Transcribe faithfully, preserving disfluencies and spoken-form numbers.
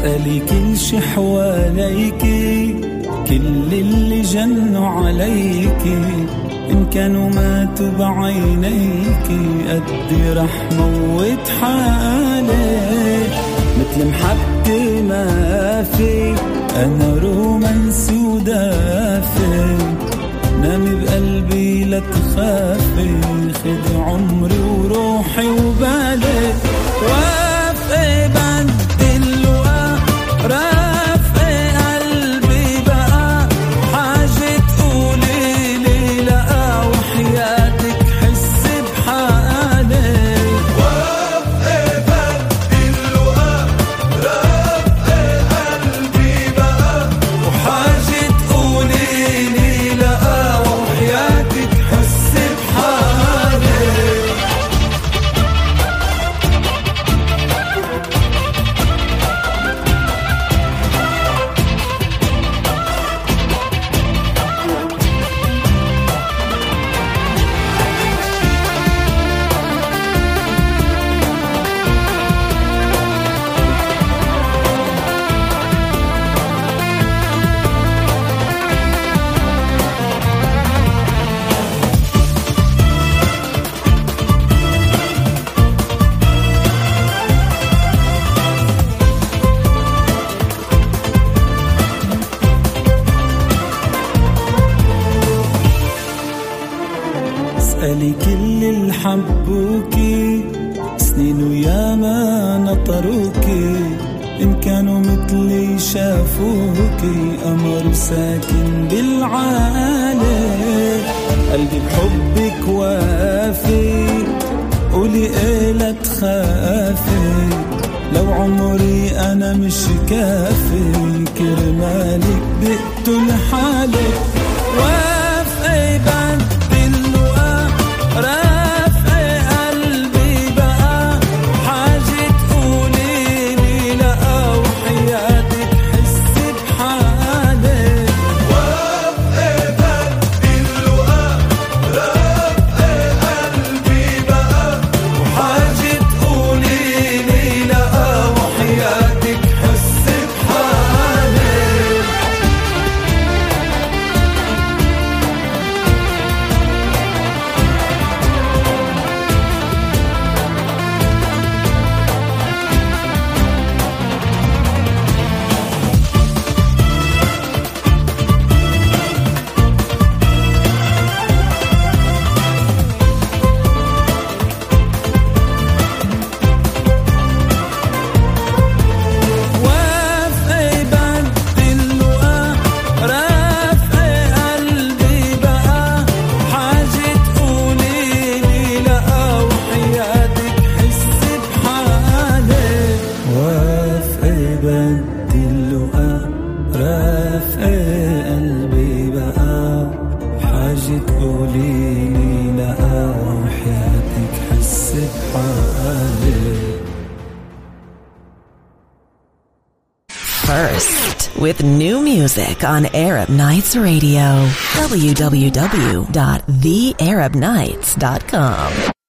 اسألي كل شي حواليكي، كل اللي جنوا عليكي إن كانوا ماتوا بعينيكي قدي رح موت حالي. مثل محبتي ما في، أنا رومانسي ودافي، نامي بقلبي لا تخافي، خدي عمري وروحي وبالي. وافقي بدل ورافقي قلبي بقى، حاجة تقولي لي لا وحياتك حس بحالي. وافقي بدل ورافقي قلبي بقى، وحاجة تقولي لي لا وحياتك حس بحالي. اسألي كل اللي حبوكي سنين وياما نطروكي، إن كانوا مثلي شافوكي قمر ساكن بالعالي. قلبي بحبك وافي، قولي إيه لا تخافي، لو عمري أنا مش كافي كرمالك بقتل حالي. وافقي بدل ورافقي قلبي بقى، حاجة تقولي لي لا وحياتك حس بحالي. وافقي بدل ورافقي قلبي بقى، وحاجة تقولي لي لا وحياتك حس بحالي. وافقي بدل ورافقي قلبي بقى، حاجة تقولي لي لا وحياتك حس بحالي. وافقي بدل ورافقي قلبي بقى، حاجة تقولي لي لا وحياتك حس بحالي. First, with new music on Arab Nights Radio. w w w dot the arab nights dot com